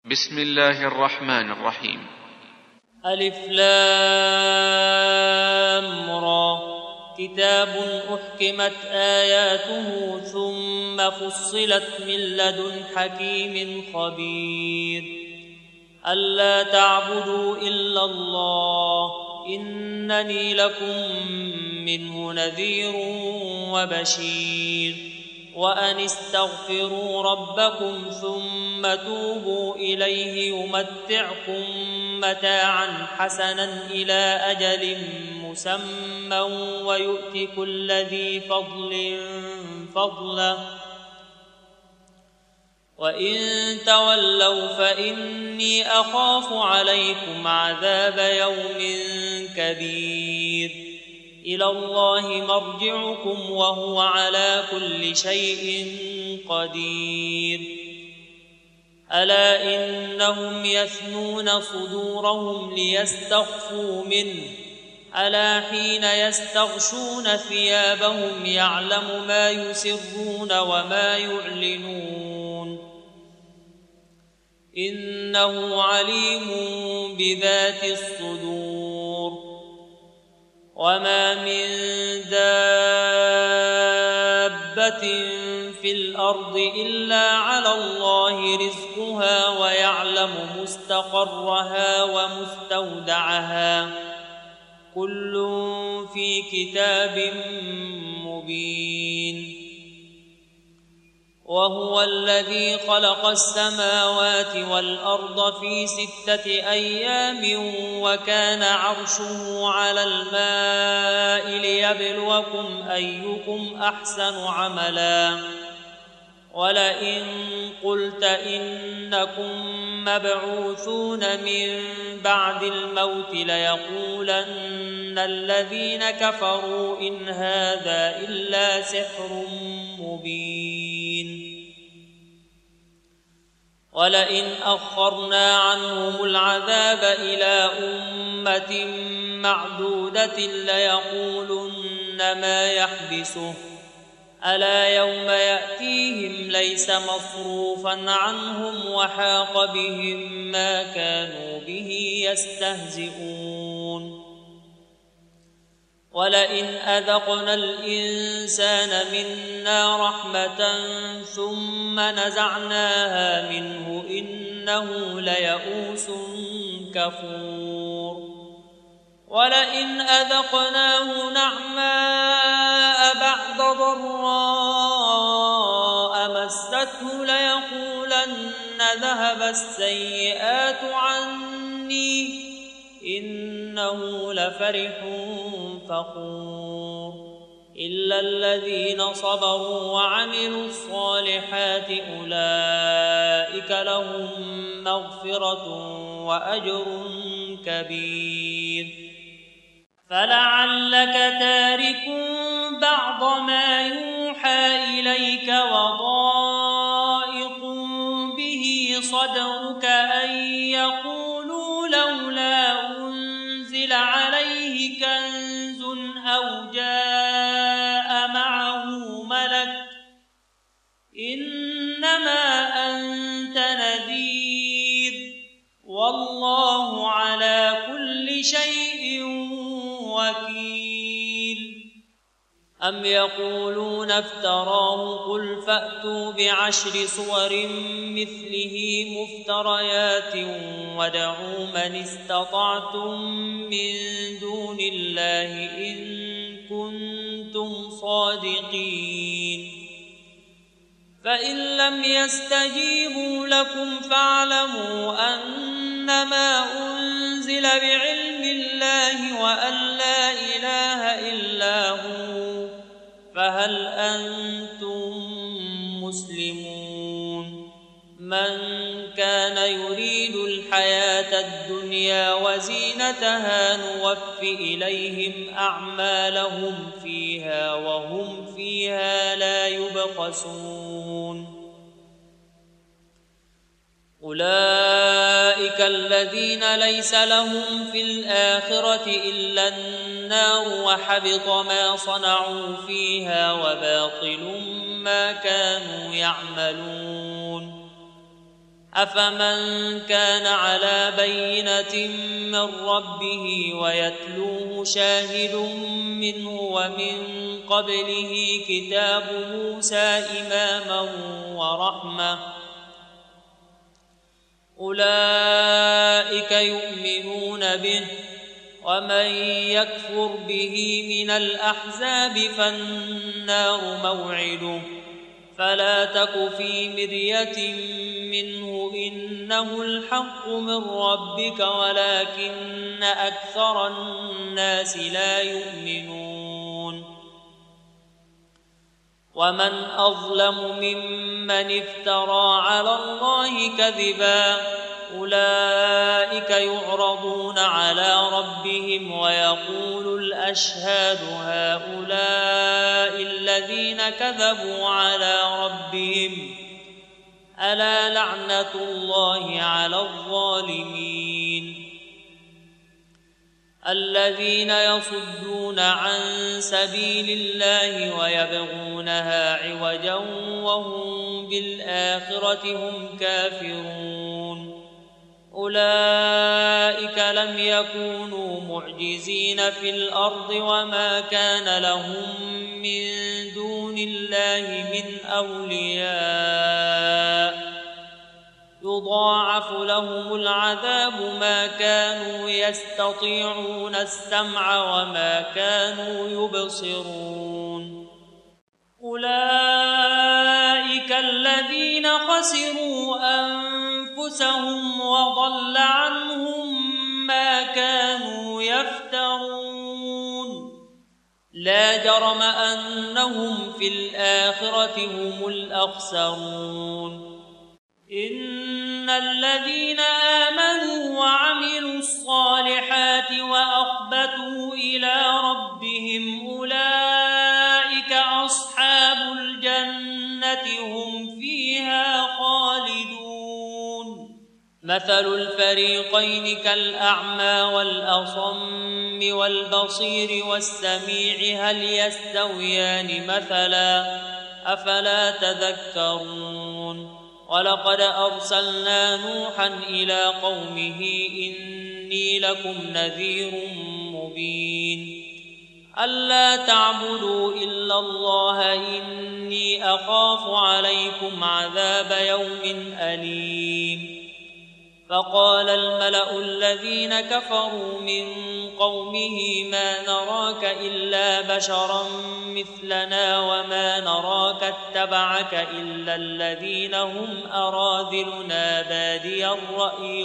بسم الله الرحمن الرحيم. ألف لام را، كتاب أحكمت آياته ثم فصلت من لدن حكيم خبير. ألا تعبدوا إلا الله إنني لكم منه نذير وبشير. وأن استغفروا ربكم ثم توبوا إليه يمتعكم متاعا حسنا إلى أجل مسمى ويؤت كل ذي فضل فضله، وإن تولوا فإني أخاف عليكم عذاب يوم كبير. إلى الله مرجعكم وهو على كل شيء قدير. ألا إنهم يثنون صدورهم ليستخفوا منه، ألا حين يستغشون ثيابهم يعلم ما يسرون وما يعلنون، إنه عليم بذات الصدور. وما من دابة في الأرض إلا على الله رزقها ويعلم مستقرها ومستودعها، كل في كتاب مبين. وهو الذي خلق السماوات والأرض في 6 أيام وكان عرشه على الماء ليبلوكم أيكم أحسن عملا. ولئن قلت إنكم مبعوثون من بعد الموت ليقولن الذين كفروا إن هذا إلا سحر مبين. ولئن أخرنا عنهم العذاب إلى أمة معدودة ليقولن ما يحبسه، ألا يوم يأتيهم ليس مصروفا عنهم وحاق بهم ما كانوا به يستهزئون. ولئن أذقنا الإنسان منا رحمة ثم نزعناها منه إنه ليئوس كفور. ولئن أذقناه نعماء بعد ضراء مسته ليقولن ذهب السيئات عني إنه لفرح فخور. إلا الذين صبروا وعملوا الصالحات أولئك لهم مغفرة وأجر كبير. فلعلك تارك بعض ما يوحى إليك وضائق به صدرك أن يقولوا لولا أنزل عليه كنز أو جاء معه ملك إنما أنت نذير والله على كل شيء وكيل. أم يقولون افتراه قل فأتوا ب10 صور مثله مفتريات وادعوا من استطعتم من دون الله إن كنتم صادقين. فإن لم يستجيبوا لكم فاعلموا أنما أنزل بعلم الله وأن لا إله إلا هو، فهل أنتم مسلمون؟ من كان يريد الحياة الدنيا وزينتها نوف إليهم أعمالهم فيها وهم فيها لا يبخسون. أولئك الذين ليس لهم في الآخرة إلا النار وحبط ما صنعوا فيها وباطل ما كانوا يعملون. أفمن كان على بينة من ربه ويتلوه شاهد منه ومن قبله كتاب موسى إماما ورحمة أولئك يؤمنون به ومن يكفر به من الأحزاب فالنار موعده فلا تك في مرية منه إنه الحق من ربك ولكن أكثر الناس لا يؤمنون ومن أظلم ممن افترى على الله كذبا أولئك يعرضون على ربهم ويقول الأشهاد هؤلاء الذين كذبوا على ربهم ألا لعنة الله على الظالمين الذين يصدون عن سبيل الله ويبغونها عوجا وهم بالآخرة هم كافرون أولئك لم يكونوا معجزين في الأرض وما كان لهم من دون الله من أولياء يضاعف لهم العذاب ما كانوا يستطيعون السمع وما كانوا يبصرون أولئك الذين خسروا أنفسهم وضل عنهم ما كانوا يفترون لا جرم أنهم في الآخرة هم الأخسرون إن الذين آمنوا وعملوا الصالحات وأخبتوا إلى ربهم أولئك أصحاب الجنة هم فيها خالدون مثل الفريقين كالأعمى والأصم والبصير والسميع هل يستويان مثلا أفلا تذكرون ولقد أرسلنا نوحا إلى قومه إني لكم نذير مبين ألا تعبدوا إلا الله إني أخاف عليكم عذاب يوم أليم فقال الملأ الذين كفروا من قومه ما نراك إلا بشرا مثلنا وما نراك اتبعك إلا الذين هم أراذلنا بادي الرأي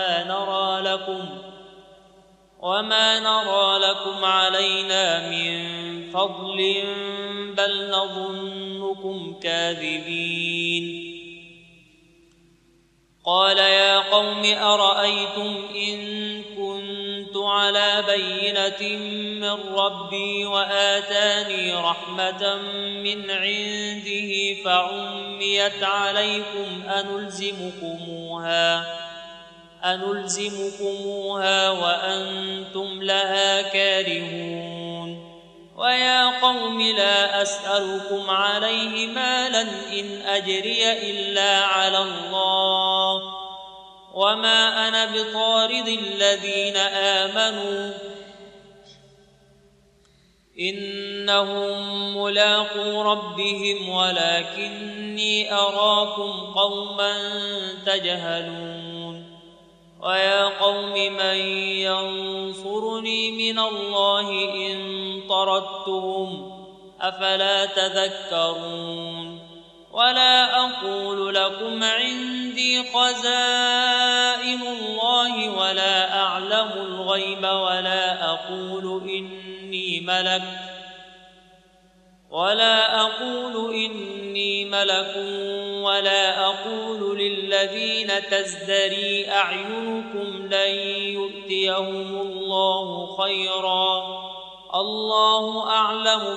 وما نرى لكم علينا من فضل بل نظنكم كاذبين قال يا قوم أرأيتم إن كنت على بينة من ربي وآتاني رحمة من عنده فعميت عليكم أنلزمكموها وأنتم لها كارهون ويا قوم لا أسألكم عليه مالا إن أجري إلا على الله وما أنا بطارد الذين آمنوا إنهم ملاقو ربهم ولكني أراكم قوما تجهلون ويا قوم من ينصرني من الله إن طردتهم أفلا تذكرون ولا أقول لكم عندي خزائن الله ولا أعلم الغيب ولا أقول إني ملك ولا أقول للذين تزدري أعينكم لن يؤتيهم الله خيرا الله أعلم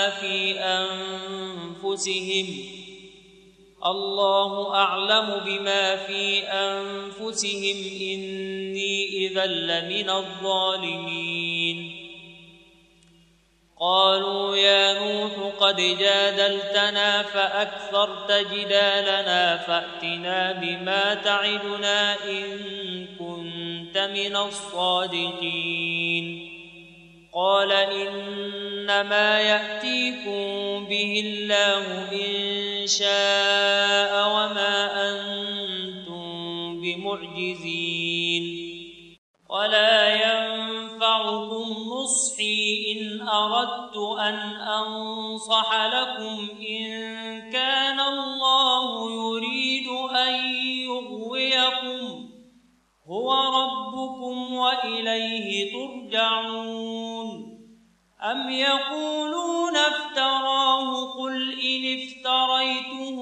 بما في أنفسهم إني إذا لمن الظالمين قالوا يا نوح قد جادلتنا فأكثرت جدالنا فأتنا بما تعدنا إن كنت من الصادقين قال إنما يأتيكم به الله إن شاء وما أنتم بمعجزين ولا ينفعكم نصحي إن أردت أن أنصح لكم إن كان الله يريد أن يغويكم هو ربكم وإليه ترجعون أم يقولون افتراه قل إن افتريته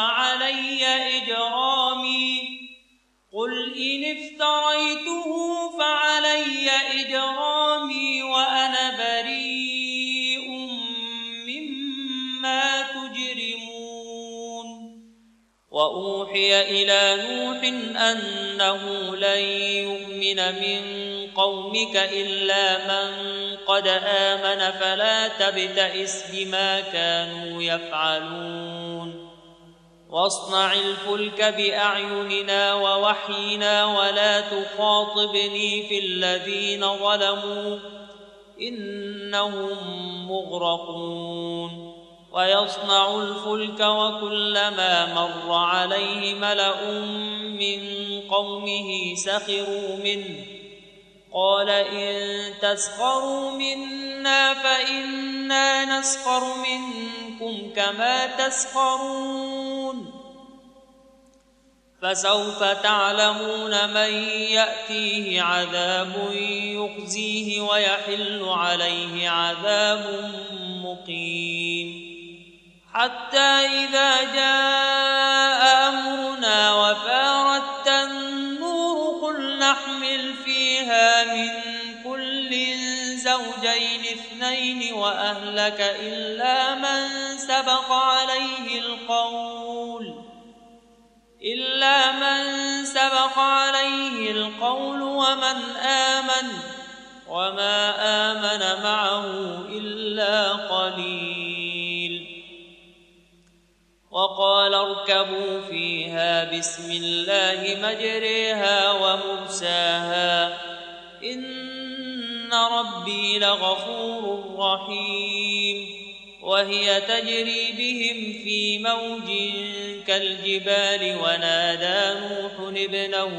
فعلي إجرامي وأنا بريء مما تجرمون وأوحي إلى نوح أنه لن يؤمن من قومك إلا من قد آمن فلا تبتئس بما كانوا يفعلون واصنع الفلك بأعيننا ووحينا ولا تخاطبني في الذين ظلموا إنهم مغرقون ويصنع الفلك وكلما مر عليه ملأ من قومه سخروا منه قال إن تسخروا منا فإنا نسخر منكم كما تسخرون فسوف تعلمون من يأتيه عذاب يخزيه ويحل عليه عذاب مقيم حتى إذا جاء أمرنا وفارت النور قل نحمل فيها من كل زوجين اثنين وأهلك إلا من سبق عليه القول ومن آمن وما آمن معه إلا قليل وقال اركبوا فيها بسم الله مجريها ومرساها إن ربي لغفور رحيم وهي تجري بهم في موج كالجبال ونادى نوح ابنه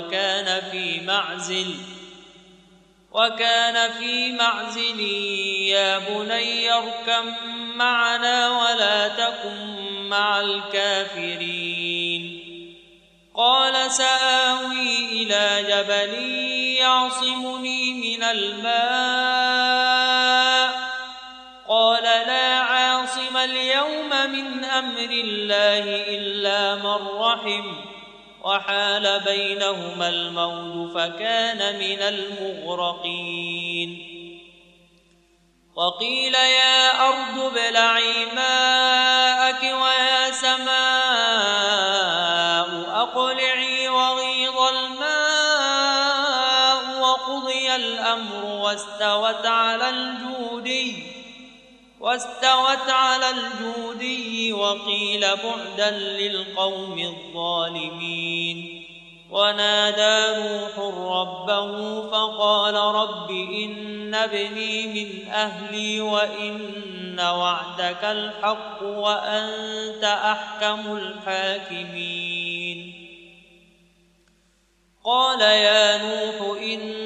وكان في معزل يا بني اركب معنا ولا تكن مع الكافرين قال سآوي إلى جبل يعصمني من الماء قال لا عاصم اليوم من أمر الله إلا من رحم وحال بينهما الموج فكان من المغرقين وقيل يا أرض ابلعي ماءك ويا سماء أقلعي وغيض الماء وقضي الأمر واستوت على الجودي وقيل بعدا للقوم الظالمين ونادى نوح ربه فقال رب إن ابني من أهلي وإن وعدك الحق وأنت أحكم الحاكمين قال يا نوح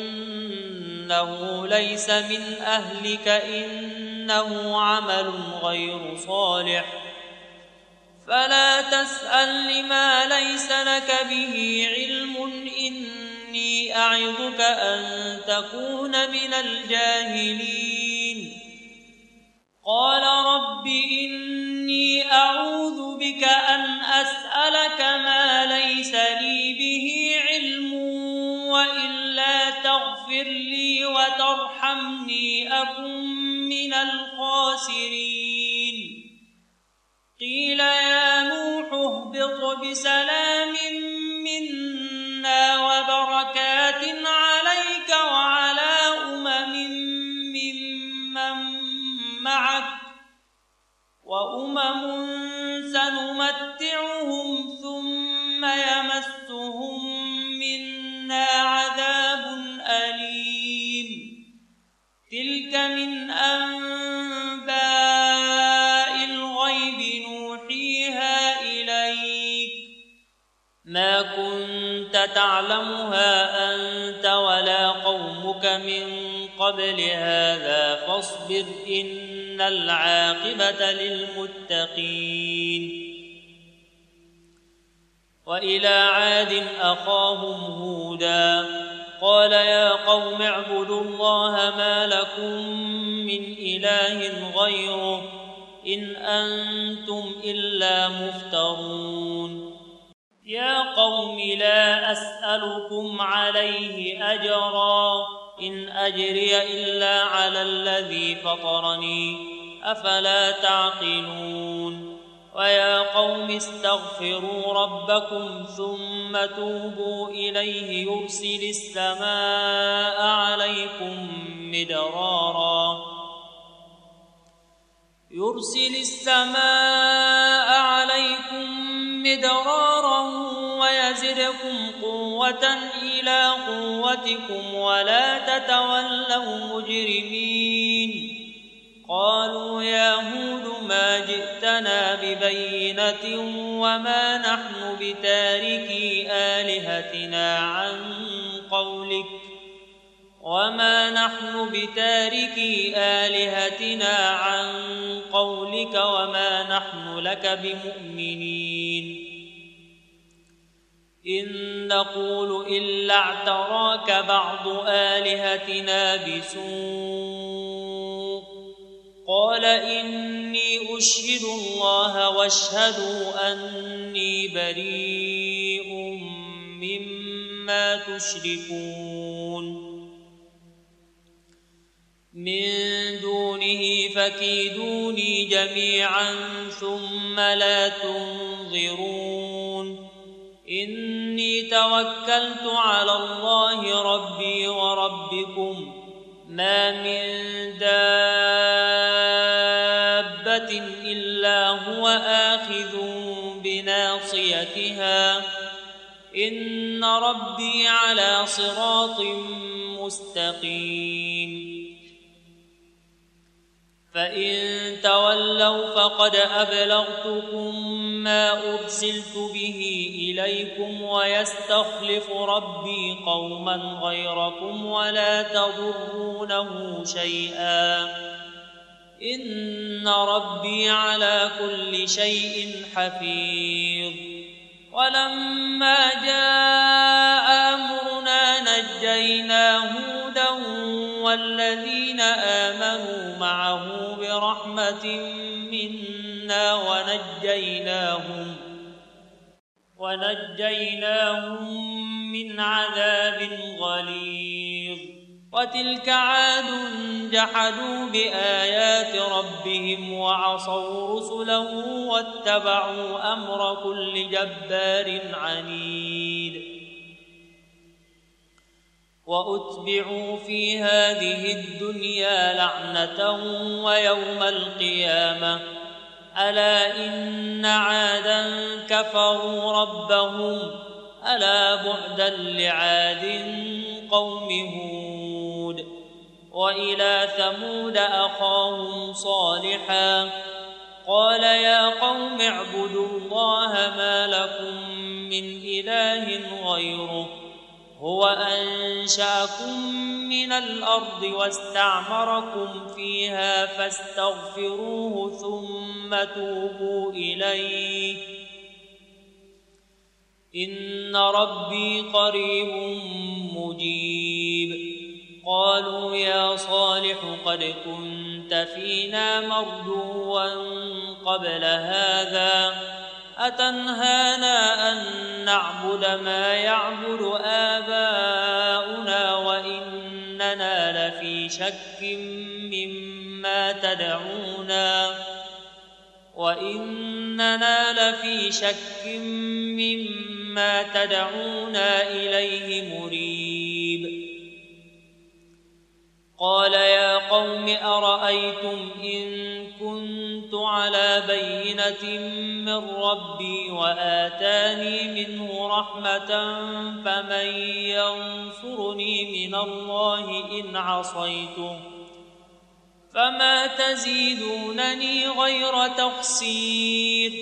إنه ليس من أهلك إنه عمل غير صالح فلا تسأل لما ليس لك به علم إني أعظك أن تكون من الجاهلين قال رب إني أعوذ بك أن أسألك ما ليس لي به علم وإلا تغفر لي وترحمني أكن من الخاسرين قيل يا نوح اهبط بسلام منا وبركات عليك وعلى أمم ممن سنمتعهم ثم يمسهم منا عذاب أليم تلك من أنباء الغيب نوحيها إليك ما كنت تعلمها أنت ولا قومك من قبل هذا فاصبر إن العاقبة للمتقين وإلى عاد أخاهم هودا قال يا قوم اعبدوا الله ما لكم من إله غيره إن أنتم إلا مفترون يا قوم لا أسألكم عليه أجرا إن أجري إلا على الذي فطرني أفلا تعقلون ويا قوم استغفروا ربكم ثم توبوا إليه يرسل السماء عليكم مدرارا ويزدكم قوة إلى قوتكم ولا تتولوا مجرمين قالوا يا هود ما جئتنا ببينة وما نحن بتاركي آلهتنا عن قولك وما نحن لك بمؤمنين إن نقول إلا اعتراك بعض آلهتنا بسوء قال إني أشهد الله واشهدوا أني بريء مما تشركون من دونه فكيدوني جميعا ثم لا تنظرون إني توكلت على الله ربي وربكم ما من دابة إلا هو آخذ بناصيتها إن ربي على صراط مستقيم فإن تولوا فقد أبلغتكم ما أرسلت به إليكم ويستخلف ربي قوما غيركم ولا تضرونه شيئا إن ربي على كل شيء حفيظ ولما جاء أمرنا نجينا هودا والذين آمنوا معه برحمة منا ونجيناهم من عذاب غليظ وتلك عاد جحدوا بآيات ربهم وعصوا رسله واتبعوا أمر كل جبار عنيد وأتبعوا في هذه الدنيا لعنة ويوم القيامة ألا إن عادا كفروا ربهم ألا بعدا لعاد قوم هود وإلى ثمود أخاهم صالحا قال يا قوم اعبدوا الله ما لكم من إله غيره هو أنشأكم من الأرض واستعمركم فيها فاستغفروه ثم توبوا إليه إن ربي قريب مجيب قالوا يا صالح قد كنت فينا مرجوا قبل هذا أتنهانا أن نعبد ما يعبد آباؤنا وإننا لفي شك مما تدعونا إليه مريب قال يا قوم أرأيتم إن كنت على بينة من ربي وآتاني منه رحمة فمن ينصرني من الله إن عصيته فما تزيدونني غير تقصير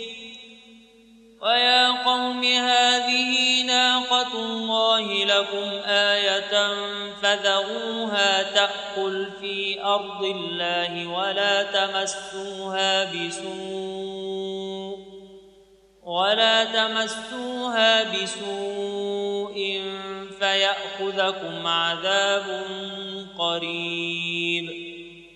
ويا قوم هذه ناقة الله لكم آية فذروها تأكل في أرض الله ولا تمسوها بسوء فيأخذكم عذاب قريب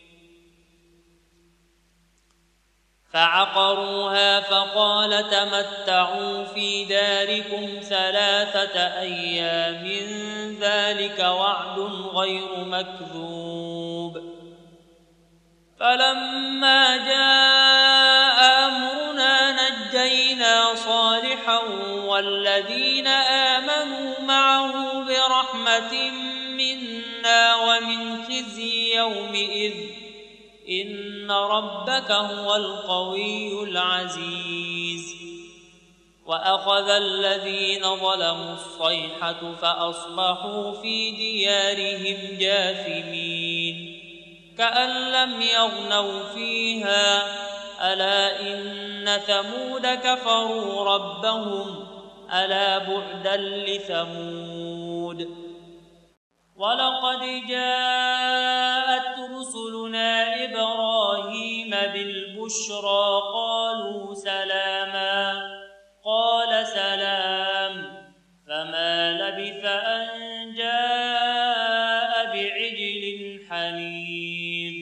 فعقروها فقال تمتعوا في داركم 3 أيام ذلك وعد غير مكذوب فلما جاء أمرنا نجينا صالحا والذين آمنوا معه برحمة منا ومن خزي يومئذ إن ربك هو القوي العزيز وأخذ الذين ظلموا الصيحة فأصبحوا في ديارهم جاثمين كأن لم يغنوا فيها ألا إن ثمود كفروا ربهم ألا بعدا لثمود ولقد جاءت رسلنا إبراهيم بالبشرى قالوا سلاما قال سلام فما لبث أن جاء بعجل حنيذ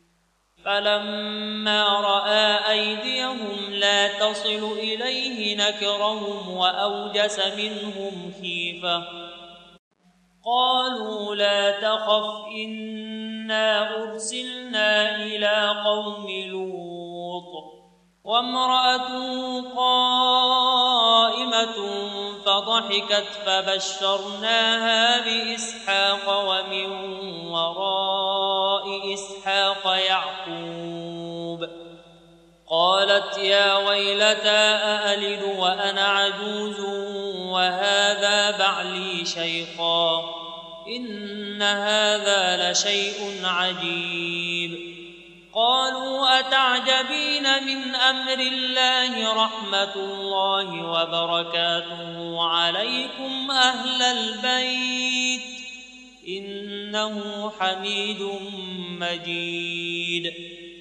فلما رأى أيديهم لا تصل إليه نكرهم وأوجس منهم خيفة قالوا لا تخف إنا أرسلنا إلى قوم لوط وامرأته قائمة فضحكت فبشرناها بإسحاق ومن وراء إسحاق يعقوب قالت يا ويلتى أألد وأنا عجوز وهذا بعلي شيخا إن هذا لشيء عجيب قالوا أتعجبين من أمر الله رحمة الله وبركاته عليكم أهل البيت إنه حميد مجيد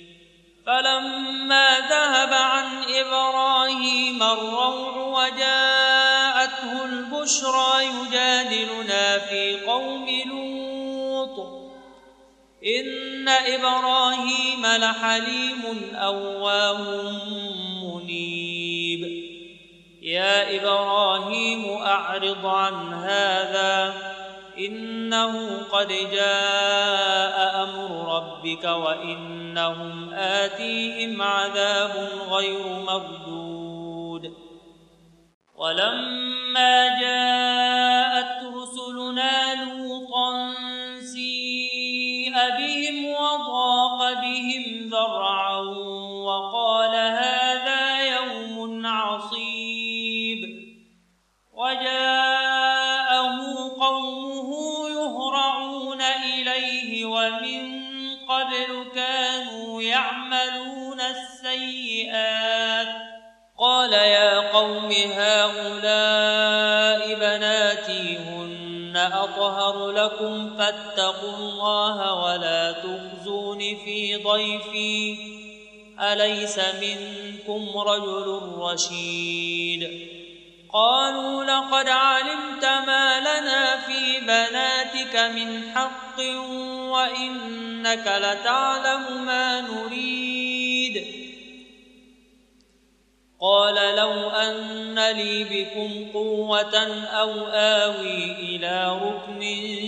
فلما ذهب عن إبراهيم الروع وجاءته البشرى يجادلنا في قوم لوط إن إبراهيم لحليم أواه منيب يا إبراهيم أعرض عن هذا إنه قد جاء أمر ربك وإنهم آتيهم عذاب غير مردود ولما جاءت رسلنا لوطا سيء بهم وضاق بهم ذرعا وقال هذا يوم عصيب وجاءه قومه يهرعون إليه ومن قبل كانوا يعملون السيئات قال يا قوم هؤلاء بناتي هن أطهر لكم فاتقوا الله ولا تخزون في ضيفي أليس منكم رجل رشيد قالوا لقد علمت ما لنا في بناتك من حق وإنك لتعلم ما نريد قال لو أن لي بكم قوة أو آوي إلى ركن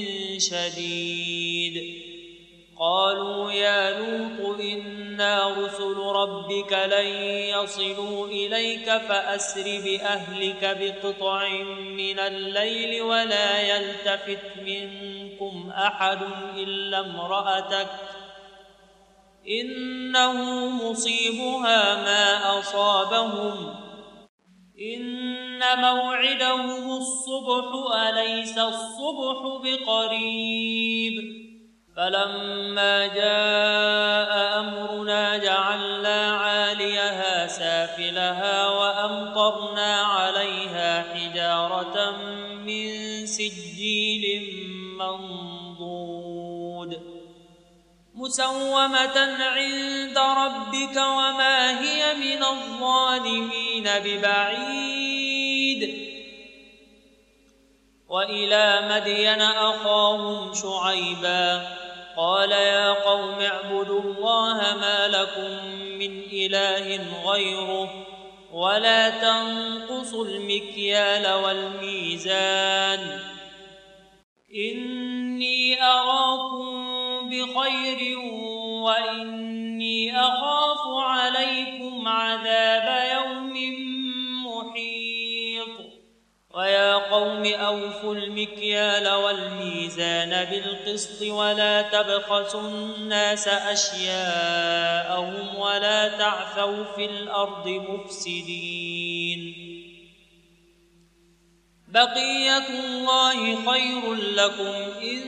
شديد قالوا يا لوط إنا رسل ربك لن يصلوا إليك فأسر بأهلك بقطع من الليل ولا يلتفت منكم أحد إنه مصيبها ما أصابهم إن موعدهم الصبح أليس الصبح بقريب فلما جاء أمرنا جعلنا عاليها سافلها وأمطرنا عليها حجارة من سجيل منضود مسومة عند ربك وما هي من الظالمين ببعيد وإلى مدين أخاهم شعيبا قال يا قوم اعبدوا الله ما لكم من إله غيره ولا تنقصوا المكيال والميزان إني أراكم بخير وإني أخاف عليكم عذاب يوم محيط ويا قوم أوفوا المكيال والميزان بالقسط ولا تبخسوا الناس أشياءهم ولا تعثوا في الأرض مفسدين بقية الله خير لكم إن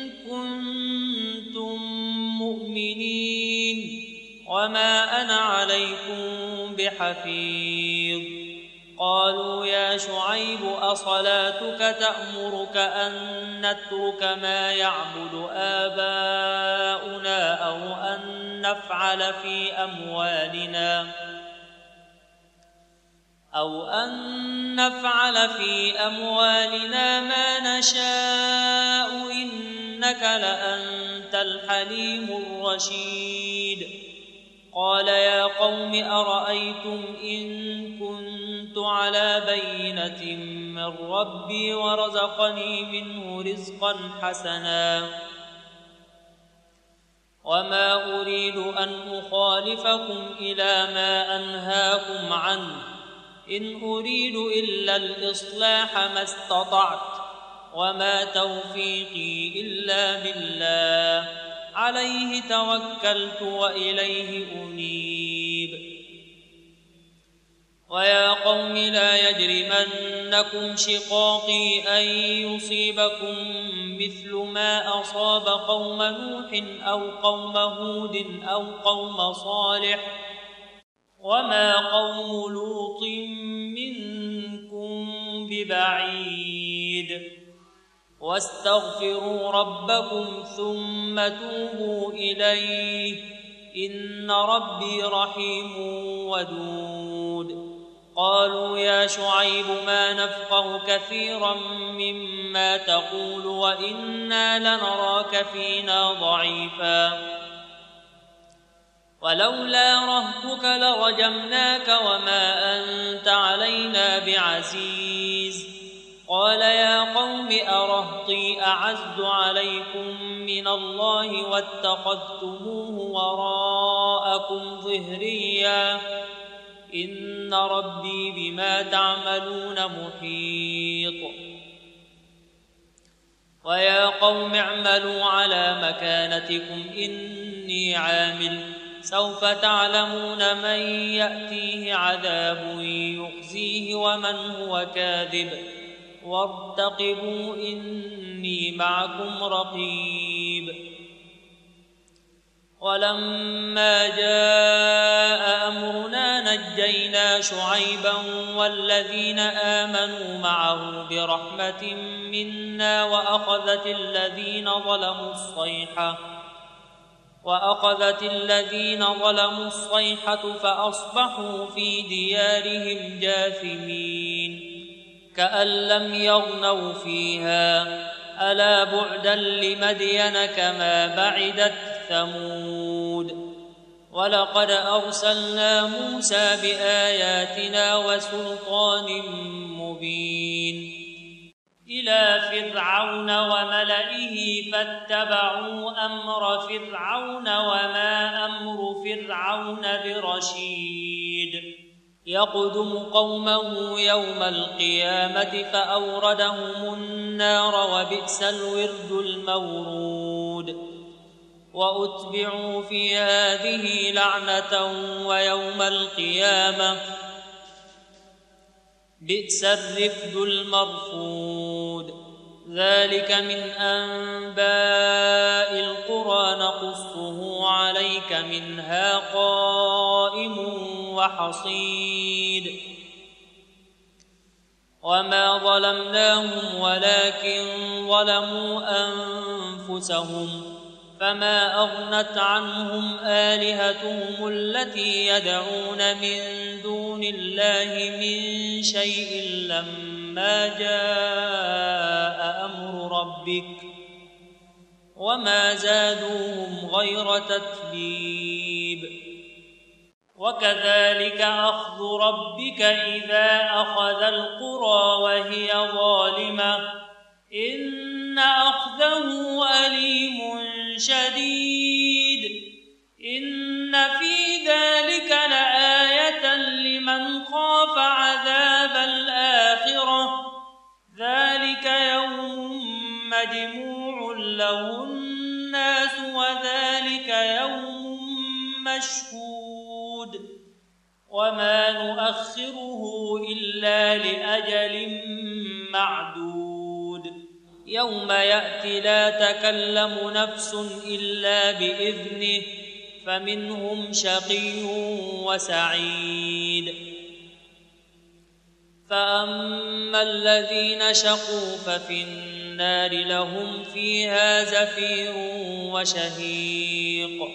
كنتم مؤمنين وما أنا عليكم بحفيظ قالوا يا شعيب أصلاتك تأمرك أن نترك ما يعبد آباؤنا أو أن نفعل في أموالنا ما نشاء إنك لأنت الحليم الرشيد قال يا قوم أرأيتم إن كنت على بينة من ربي ورزقني منه رزقا حسنا وما أريد أن أخالفكم إلى ما أنهاكم عنه إن أريد إلا الإصلاح ما استطعت وما توفيقي إلا بالله عليه توكلت وإليه أنيب ويا قوم لا يجرمنكم شقاقي أن يصيبكم مثل ما أصاب قوم نوح أو قوم هود أو قوم صالح وما قوم لوط منكم ببعيد واستغفروا ربكم ثم توبوا إليه إن ربي رحيم ودود قالوا يا شعيب ما نفقه كثيرا مما تقول وإنا لنراك فينا ضعيفا ولولا رهتك لرجمناك وما أنت علينا بعزيز قال يا قوم أرهطي أعز عليكم من الله واتخذتموه وراءكم ظهريا إن ربي بما تعملون محيط ويا قوم اعملوا على مكانتكم إني عامل سوف تعلمون من يأتيه عذاب يخزيه ومن هو كاذب وارتقبوا إني معكم رقيب ولما جاء أمرنا نجينا شعيبا والذين آمنوا معه برحمة منا وأخذت الذين ظلموا الصيحة فأصبحوا في ديارهم جاثمين كأن لم يغنوا فيها ألا بعدا لمدين كما بعدت ثمود ولقد أرسلنا موسى بآياتنا وسلطان مبين إلى فرعون وملئه فاتبعوا أمر فرعون وما أمر فرعون برشيد يقدم قومه يوم القيامة فأوردهم النار وبئس الورد المورود وأتبعوا في هذه لعنة ويوم القيامة بئس الرفد المرفود. ذلك من أنباء القرى نقصه عليك منها قائم وحصيد. وما ظلمناهم ولكن ظلموا أنفسهم فما أغنت عنهم آلهتهم التي يدعون من دون الله من شيء لما جاء أمر ربك وما زادوهم غير تتبيب. وكذلك أخذ ربك إذا أخذ القرى وهي ظالمة إن أخذه أليم شديد. إن في ذلك لآية لمن خاف عذاب الآخرة ذلك يوم مجموع له الناس وذلك يوم مشهود وما نؤخره إلا لأجل معدود. يوم يأتي لا تكلم نفس إلا بإذنه فمنهم شقي وسعيد. فأما الذين شقوا ففي النار لهم فيها زفير وشهيق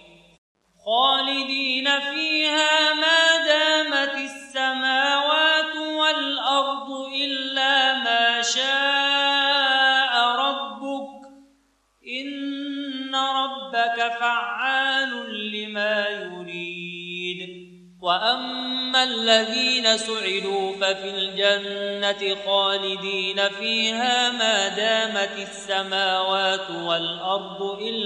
خالدين فيها ما دامت السماوات والأرض إلا ما شاء ربك إن ربك فعال لما يريد. وأما الذين سعدوا ففي الجنة خالدين فيها ما دامت السماوات والأرض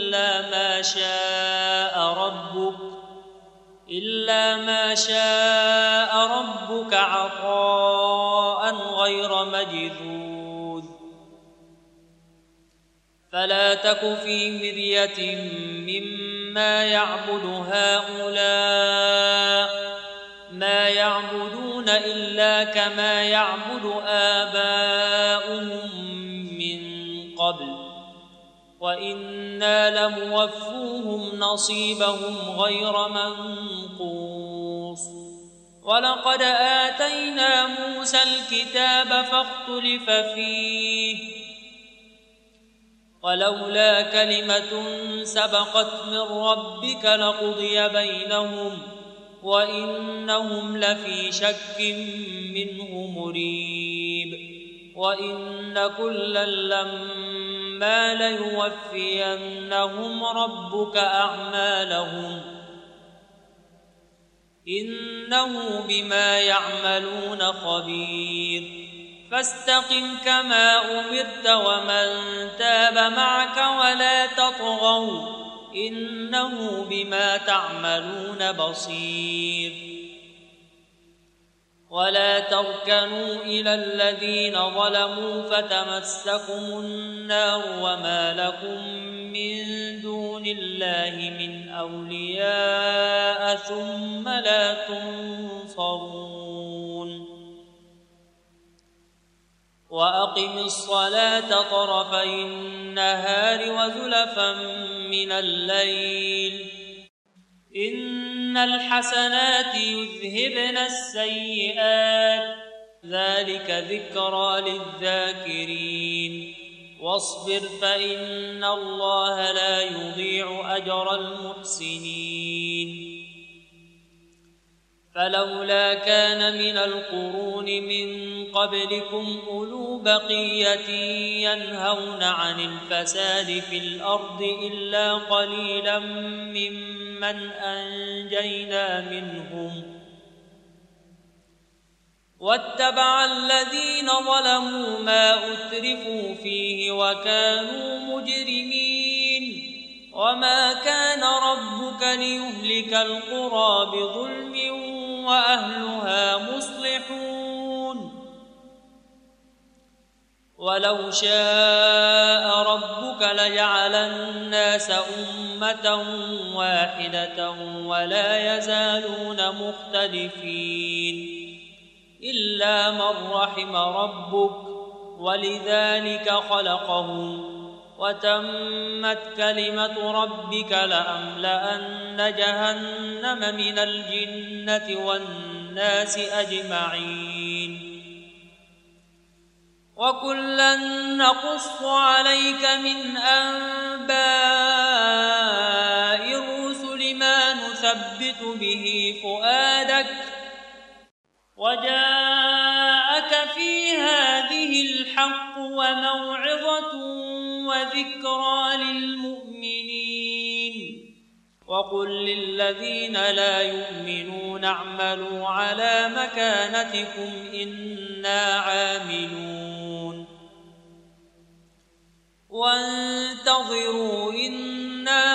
إلا ما شاء ربك عطاء غير مجذوذ. فلا تك في مرية مما يعبد هؤلاء ما يعبدون إلا كما يعبد آباؤهم من قبل وإنا لموفوهم نصيبهم غير منقوص. ولقد آتينا موسى الكتاب فاختلف فيه ولولا كلمة سبقت من ربك لقضي بينهم وإنهم لفي شك منه مريب. وإن كلا لما ليوفينهم ربك أعمالهم إنه بما يعملون خبير. فاستقم كما أمرت ومن تاب معك ولا تطغوا إنه بما تعملون بصير. ولا تركنوا إلى الذين ظلموا فتمسكم النار وما لكم من دون الله من أولياء ثم لا تنصرون. وأقم الصلاة طرفي النهار وزلفا من الليل إن الحسنات يذهبن السيئات ذلك ذكرى للذاكرين. واصبر فإن الله لا يضيع أجر المحسنين. فلولا كان من القرون من قبلكم أولو بقية ينهون عن الفساد في الأرض إلا قليلا ممن أنجينا منهم واتبع الذين ظلموا ما أترفوا فيه وكانوا مجرمين. وما كان ربك ليهلك القرى بظلم وأهلها مصلحون ولو شاء ربك لجعل الناس أمة واحدة ولا يزالون مختلفين إلا من رحم ربك ولذلك خلقهم وتمت كلمة ربك لأملأن جهنم من الجنة والناس أجمعين وكلا نقص عليك من أنباء الرسل ما نثبت به فؤادك وجاءك في هذه الحق وموعظة وذكرى للمؤمنين وقل للذين لا يؤمنون اعملوا على مكانتكم إنا عاملون وانتظروا إنا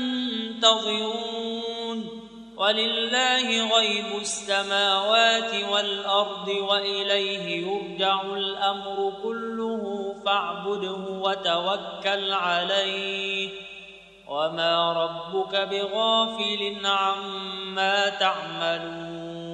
منتظرون ولله غيب السماوات والأرض وإليه يرجع الأمر كله فاعبده وتوكل عليه وما ربك بغافل عما تعملون